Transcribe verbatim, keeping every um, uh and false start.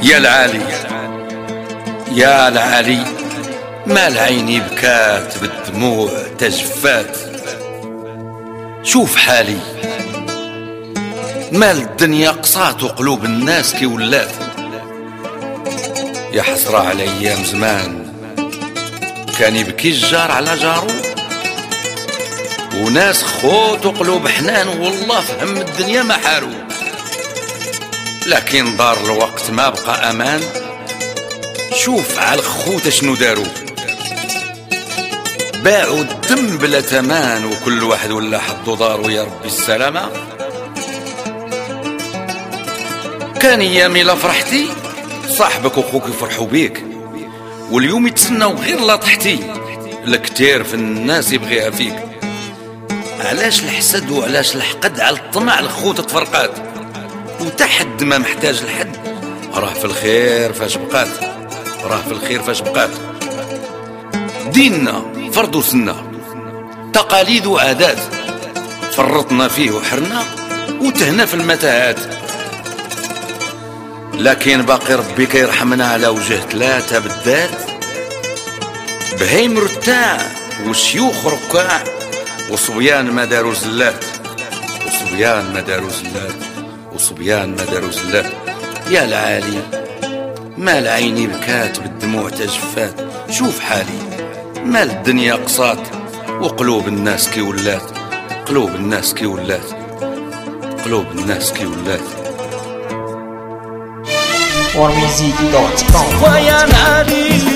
يا العالي يا العالي، ما العين بكات بالدموع تجفات. شوف حالي، مال الدنيا قصات وقلوب الناس كي ولات. يا حسرة على ايام زمان كان يبكي الجار على جارو، وناس خوت وقلوب حنان والله فهم الدنيا ما حارو. لكن دار الوقت ما بقى امان، شوف على الخوت شنو داروا، باعوا الدم بلا تمان وكل واحد ولا حدو دارو. يا ربي السلامة. كان ايامي لا فرحتي صاحبك وخوك يفرحوا بيك، واليوم يتسناو غير لا طحتي، الكتير في الناس يبغيها فيك. علاش الحسد وعلاش الحقد على الطمع الخوت تفرقات، وتحد ما محتاج لحد راه في الخير فاش بقات، راه في الخير فاش بقات. ديننا فرض وسنة، تقاليد وعادات، فرطنا فيه وحرنا وتهنا في المتاهات. لكن باقي ربي كيرحمنا على وجه ثلاثة بالذات، بهيم رتاع وشيوخ ركاع وصبيان ما داروا زلات، وصبيان ما داروا زلات، وصبيان ما داروا زلات. يا العالي، ما العيني بكات بالدموع تجفات. شوف حالي، مال الدنيا قصات وقلوب الناس كي ولات، قلوب الناس كي ولات، قلوب الناس كي ولات. warmusic دوت كوم. ويا العالي